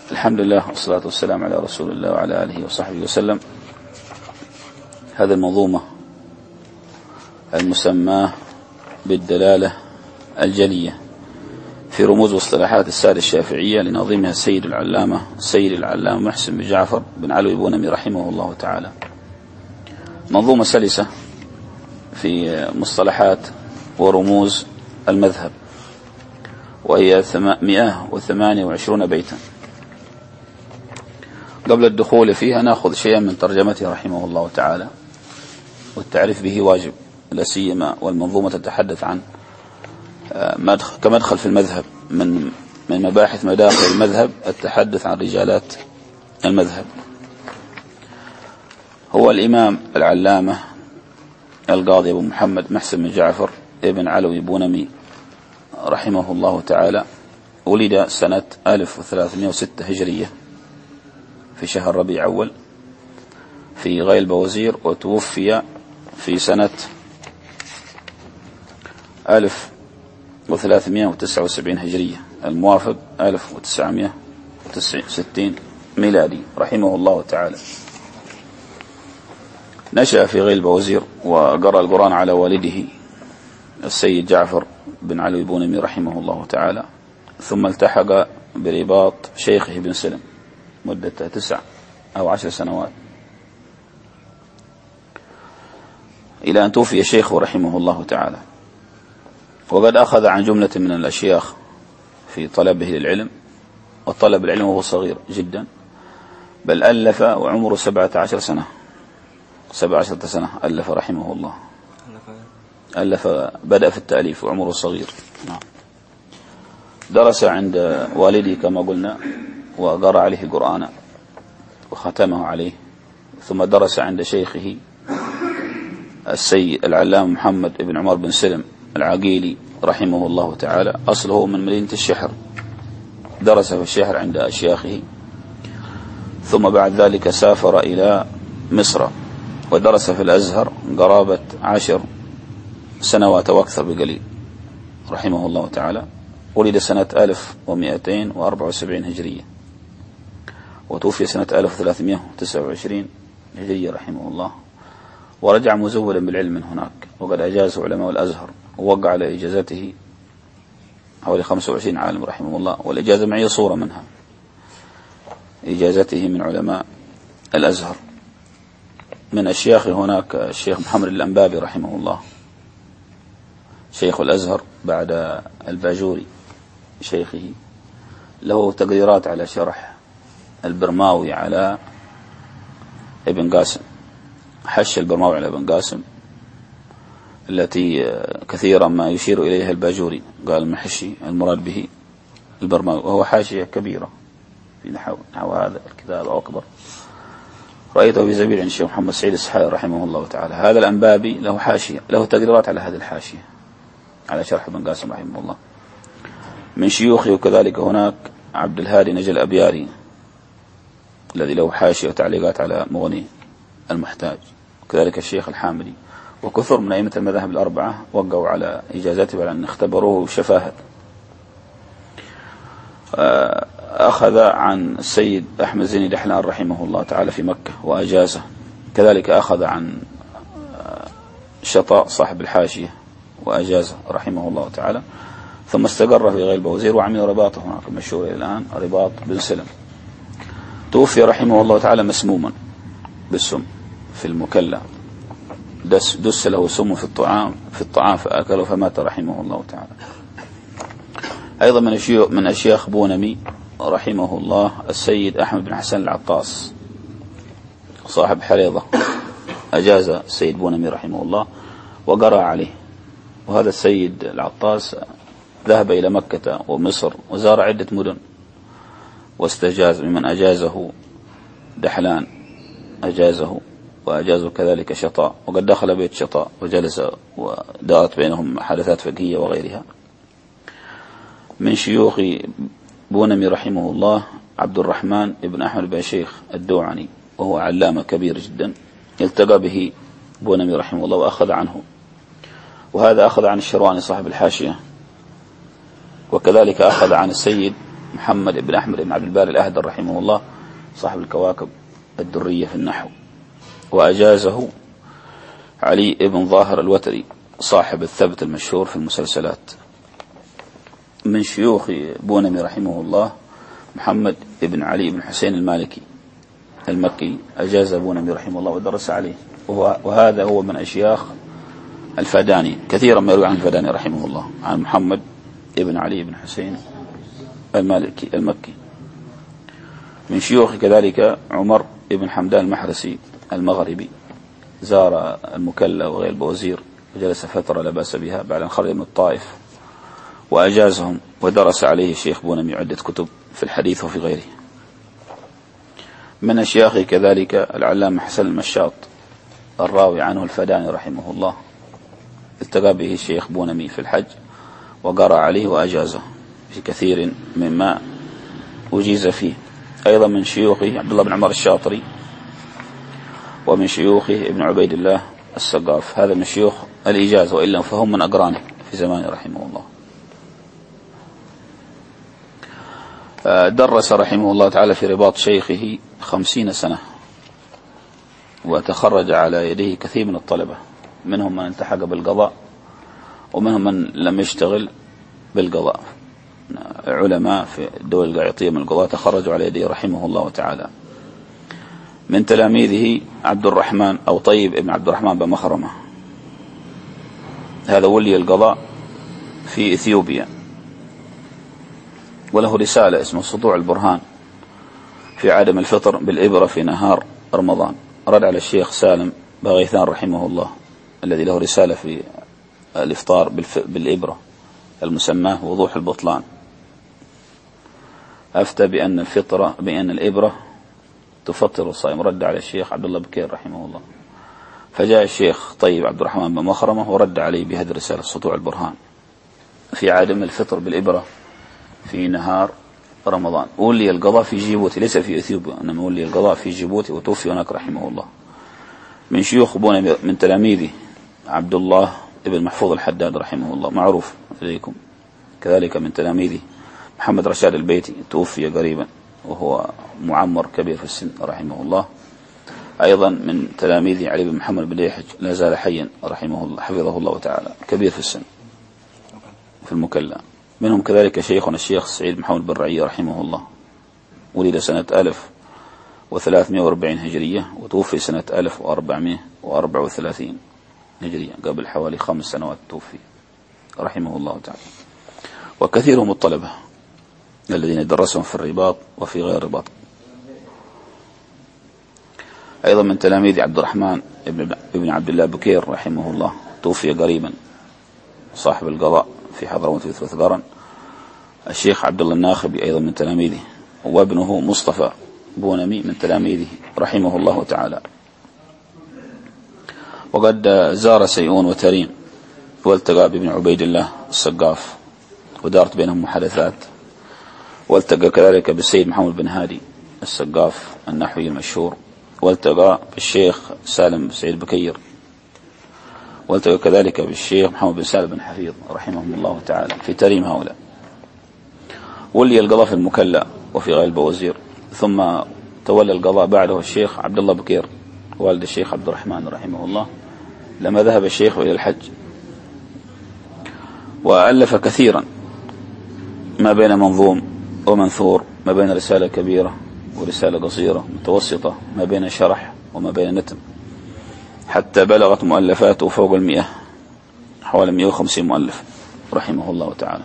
الحمد لله والصلاة والسلام على رسول الله وعلى آله وصحبه وسلم. هذه المنظومة المسماة بالدلالة الجلية في رموز واصطلاحات السادة الشافعية لنظيمها السيد العلامة محسن بن جعفر بن علوي بونمي رحمه الله تعالى. منظومة سلسة في مصطلحات ورموز المذهب، وهي 128 بيتا. قبل الدخول فيها نأخذ شيئا من ترجمته رحمه الله تعالى، والتعريف به واجب، لا سيما والمنظومة تتحدث عن كمدخل في المذهب. من مباحث مداخل المذهب التحدث عن رجالات المذهب. هو الإمام العلامة القاضي أبو محمد محسن بن جعفر ابن علوي بونمي رحمه الله تعالى، ولد سنة 1306 هجرية في شهر ربيع أول في غيل بوزير، وتوفي في سنة 1379 هجرية الموافق 1960 ميلادي رحمه الله تعالى. نشأ في غيل بوزير وقرأ القرآن على والده السيد جعفر بن علوي بونمي رحمه الله تعالى، ثم التحق برباط شيخه بن سلم مدة 9 أو 10 سنوات، إلى أن توفي شيخه رحمه الله تعالى. وقد أخذ عن جملة من الأشياخ في طلبه للعلم، وطلب العلم وهو صغير جدا، بل ألف وعمره 17 سنة 17 سنة ألف رحمه الله. بدأ في التأليف وعمره صغير. درس عند والدي كما قلنا، وقرأ عليه القرآن وختمه عليه، ثم درس عند شيخه السيد العلامة محمد بن عمر بن سلم العقيلي رحمه الله تعالى، أصله من مدينة الشحر. درس في الشحر عند أشياخه، ثم بعد ذلك سافر إلى مصر ودرس في الأزهر قرابة 10 سنوات وأكثر بقليل رحمه الله تعالى. ولد سنة 1274 هجرية، وتوفي سنة 1329 هجرية رحمه الله. ورجع مزولا بالعلم من هناك، وقد أجازه علماء الأزهر، ووقع على إجازته حوالي 25 عالم رحمه الله، والإجازة معي صورة منها، إجازته من علماء الأزهر. من أشياخ هناك الشيخ محمد الأنبابي رحمه الله، شيخ الأزهر بعد الباجوري شيخه، له تقديرات على شرح البرماوي على ابن قاسم، حش البرماوي على ابن قاسم التي كثيرا ما يشير إليها الباجوري، قال المحشي المراد به البرماوي، وهو حاشية كبيرة في نحو هذا الكتاب أو أكبر. رأيته في زبير عند الشيخ محمد سعيد السحائي رحمه الله تعالى. هذا الأنبابي له حاشية، له تقديرات على هذه الحاشية على شرح ابن قاسم رحمه الله. من شيوخه وكذلك هناك عبد الهادي نجل الأبياري الذي له حاشية وتعليقات على مغني المحتاج، وكذلك الشيخ الحامدي، وكثر من أئمة المذاهب الأربعة وقعوا على إجازته على أن اختبروه شفاهة. أخذ عن السيد أحمد زيني دحلان رحمه الله تعالى في مكة وأجازه، كذلك أخذ عن شطاء صاحب الحاشية وأجازه رحمه الله تعالى، ثم استقر في غيل بوزير وعمل رباطه هناك مشهور الآن رباط بن سلم. توفي رحمه الله تعالى مسموما بالسم في المكلا، دس له سم في الطعام فأكله فمات رحمه الله تعالى. أيضا من أشياخ بونمي رحمه الله السيد أحمد بن حسن العطاس صاحب حريضة، أجاز السيد بونمي رحمه الله وقرأ عليه. وهذا السيد العطاس ذهب إلى مكة ومصر وزار عدة مدن واستجاز، ممن أجازه دحلان أجازه، وأجازه كذلك شطاء، وقد دخل بيت شطاء وجلس ودارت بينهم محادثات فقهية وغيرها. من شيوخ بونمي رحمه الله عبد الرحمن بن أحمد بن شيخ الدوعني، وهو علامة كبير جدا، التقى به بونمي رحمه الله وأخذ عنه، وهذا أخذ عن الشرواني صاحب الحاشية، وكذلك أخذ عن السيد محمد بن أحمد بن عبد الباري الأهدر رحمه الله صاحب الكواكب الدرية في النحو. وأجازه علي بن ظاهر الوتري صاحب الثبت المشهور في المسلسلات. من شيوخ بونمي رحمه الله محمد بن علي بن حسين المالكي المكي، أجاز بونمي رحمه الله ودرس عليه، وهذا هو من أشياخ الفداني، كثيرا ما يروي عن الفداني رحمه الله عن محمد بن علي بن حسين المالكي المكي. من شيوخ كذلك عمر بن حمدان المحرسي المغربي، زار المكلا وغير البوزير وجلس فترة لا بأس بها بعد أن خرج من الطائف، وأجازهم ودرس عليه الشيخ بونمي عدة كتب في الحديث وفي غيره. من أشياخه كذلك العلامة حسن المشاط الراوي عنه الفداني رحمه الله، التقى به الشيخ بونمي في الحج وقرأ عليه وأجازه في كثير مما أجيز فيه. أيضا من شيوخه عبد الله بن عمر الشاطري، ومن شيوخه ابن عبيد الله السقاف، هذا من شيوخ الإجازة، وإلا فهم من أقرانه في زمانه رحمه الله. درس رحمه الله تعالى في رباط شيخه 50 سنة، وتخرج على يديه كثير من الطلبة، منهم من التحق بالقضاء ومنهم من لم يشتغل بالقضاء. علماء في الدول القاعطية من القضاء تخرجوا على يديه رحمه الله تعالى. من تلاميذه عبد الرحمن أو طيب ابن عبد الرحمن بن مخرمة، هذا ولي القضاء في إثيوبيا، وله رسالة اسمه سطوع البرهان في عدم الفطر بالإبرة في نهار رمضان، رد على الشيخ سالم بغيثان رحمه الله الذي له رسالة في الإفطار بالإبرة المسماه وضوح البطلان. أفتى بأن الإبرة تفطر الصائم، رد على الشيخ عبد الله بكير رحمه الله. فجاء الشيخ طيب عبد الرحمن بن مخرمة ورد عليه بهذه الرسالة سطوع البرهان في عدم الفطر بالإبرة في نهار رمضان. ولي القضاء في جيبوتي، ليس في إثيوبيا، إنما ولي القضاء في جيبوتي وتوفي هناك رحمه الله. من شيوخ بونمي من تلاميذه عبد الله ابن محفوظ الحداد رحمه الله، معروف إليكم. كذلك من تلاميذه محمد رشاد البيتي، توفي قريبا وهو معمر كبير في السن رحمه الله. أيضا من تلاميذه علي بن محمد بن يحج، لا زال حيا رحمه الله حفظه الله تعالى، كبير في السن في المكلا. منهم كذلك شيخنا الشيخ سعيد محمد بن رعية رحمه الله، ولد سنة 1340 هجرية وتوفي سنة 1434 هجرية، قبل حوالي 5 سنوات توفي رحمه الله تعالى. وكثيرهم الطلبة الذين درسهم في الرباط وفي غير الرباط. أيضا من تلاميذ عبد الرحمن ابن عبد الله بكير رحمه الله، توفي قريبا، صاحب القضاء في حضرموت وثغرا. الشيخ عبد الله الناخبي أيضا من تلاميذه، وابنه مصطفى بونمي من تلاميذه رحمه الله تعالى. وقد زار سيئون وتريم والتقى بابن عبيد الله السقاف ودارت بينهم محادثات، والتقى كذلك بالسيد محمد بن هادي السقاف النحوي المشهور، والتقى بالشيخ سالم سعيد بكير، والتقى كذلك بالشيخ محمد بن سالم بن حفيظ رحمهم الله تعالى في تريم هؤلاء. ولي القضاء في المكلا وفي غير البوزير، ثم تولى القضاء بعده الشيخ عبد الله بكير والد الشيخ عبد الرحمن رحمه الله، لما ذهب الشيخ إلى الحج. وألف كثيرا، ما بين منظوم ومنثور، ما بين رسالة كبيرة ورسالة قصيرة متوسطة، ما بين شرح وما بين نتم، حتى بلغت مؤلفاته فوق 100، حوالي 150 مؤلف رحمه الله تعالى.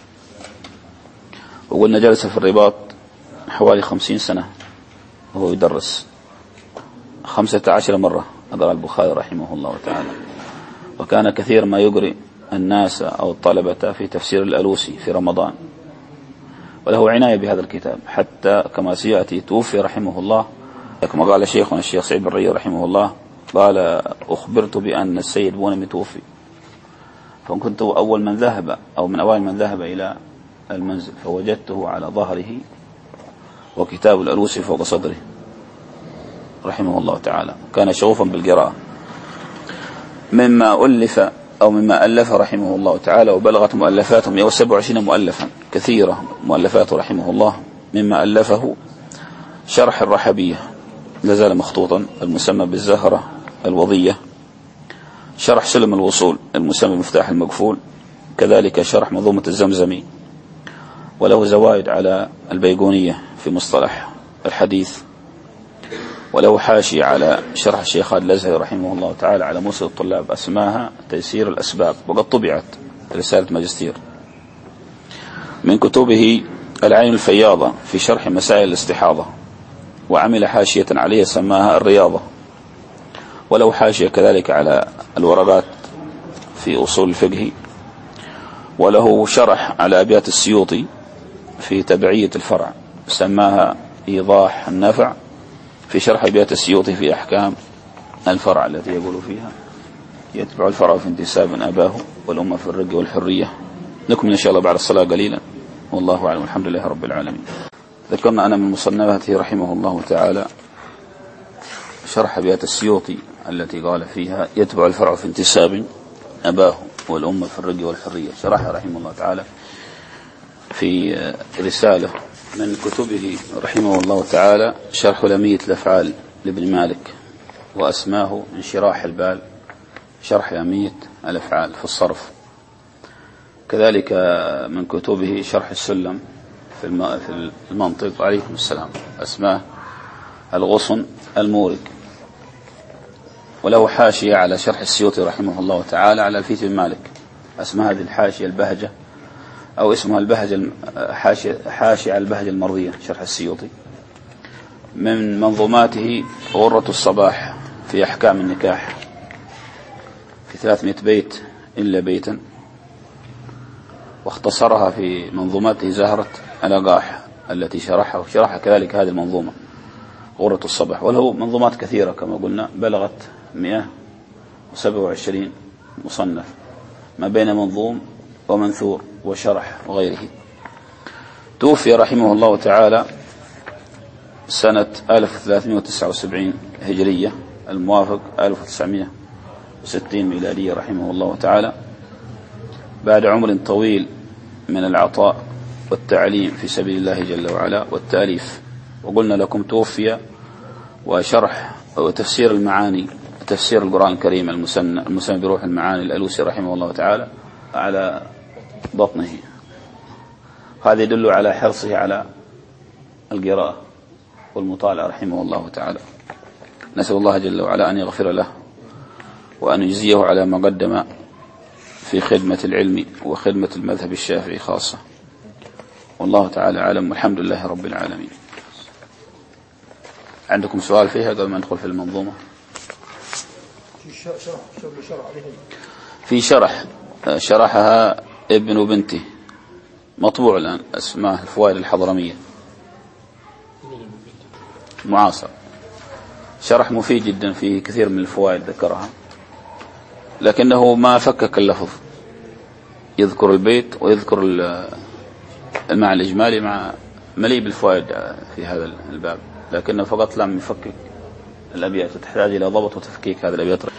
وقلنا جلس في الرباط حوالي 50 سنة وهو يدرس، 15 مرة أقرأ البخاري رحمه الله تعالى. وكان كثير ما يقرئ الناس أو الطلبة في تفسير الألوسي في رمضان، وله عناية بهذا الكتاب، حتى كما سيأتي توفي رحمه الله. كما قال شيخنا الشيخ سعيد بن رعية رحمه الله، قال: أخبرت بأن السيد بونمي توفي، فكنت أول من ذهب أو من أوائل من ذهب إلى المنزل، فوجدته على ظهره وكتاب الألوسي فوق صدره رحمه الله تعالى. كان شغوفا بالقراءة. مما ألف أو مما ألف رحمه الله تعالى، وبلغت مؤلفاته 127 مؤلفا كثيرة مؤلفاته رحمه الله، مما ألفه شرح الرحبية لازال مخطوطا المسمى بالزهرة الوضية، شرح سلم الوصول المسمى مفتاح المقفول، كذلك شرح منظومة الزمزمي، وله زوائد على البيقونية في مصطلح الحديث، وله حاشية على شرح الشيخ خالد الأزهري رحمه الله تعالى على موصل الطلاب أسماها تيسير الأسباب، وقد طبعت رسالة ماجستير. من كتبه العين الفياضة في شرح مسائل الاستحاضة، وعمل حاشية عليها سماها الرياضة، وله حاشية كذلك على الورقات في أصول الفقه، وله شرح على أبيات السيوطي في تبعية الفرع سماها إيضاح النفع في شرح أبيات السيوطي في أحكام الفرع التي يقول فيها يتبع الفرع في انتساب أباه والأمة في الرق والحرية. نكمل إن شاء الله بعد الصلاة قليلا، والله أعلم، الحمد لله رب العالمين. ذكرنا أنا من مصنفاته رحمه الله تعالى شرح أبيات السيوطي التي قال فيها يتبع الفرع في انتساب أباه والأمة في الرق والحرية، شرحها رحمه الله تعالى في رسالة من كتبه رحمه الله تعالى شرح لمية الأفعال لابن مالك، وأسماه انشراح البال شرح لمية الأفعال في الصرف. كذلك من كتبه شرح السلم في المنطق عليكم السلام أسماه الغصن المورق، وله حاشية على شرح السيوطي رحمه الله تعالى على الفيت بن مالك، اسمها هذه الحاشية البهجة، أو اسمها البهجة حاشية على البهجة المرضية شرح السيوطي. من منظوماته غرة الصباح في أحكام النكاح في 300 بيت إلا بيتا، واختصرها في منظوماته زهرة الأقاح التي شرحها، وشرحها كذلك هذه المنظومة غرة الصباح. وله منظومات كثيرة كما قلنا بلغت 127 مصنف ما بين منظوم ومنثور وشرح وغيره. توفي رحمه الله تعالى سنة 1379 هجرية الموافق 1960 ميلادية رحمه الله تعالى، بعد عمر طويل من العطاء والتعليم في سبيل الله جل وعلا والتأليف. وقلنا لكم توفي وشرح وتفسير المعاني، تفسير القرآن الكريم المسمى بروح المعاني الألوسي رحمه الله تعالى على بطنه. هذا يدل على حرصه على القراءة والمطالعة رحمه الله تعالى. نسأل الله جل وعلا أن يغفر له وأن يجزيه على ما قدم في خدمة العلم وخدمة المذهب الشافعي خاصة، والله تعالى أعلم، والحمد لله رب العالمين. عندكم سؤال فيها قبل ما ندخل في المنظومة؟ في شرح شرحها ابن بنته مطبوع الآن، اسمه الفوائد الحضرمية معاصر، شرح مفيد جدا فيه كثير من الفوائد ذكرها، لكنه ما فكك اللفظ، يذكر البيت ويذكر المعنى الإجمالي مع مليء بالفوائد في هذا الباب، لكنه فقط لم يفكك الأبيات، تحتاج إلى ضبط وتفكيك هذه الأبيات.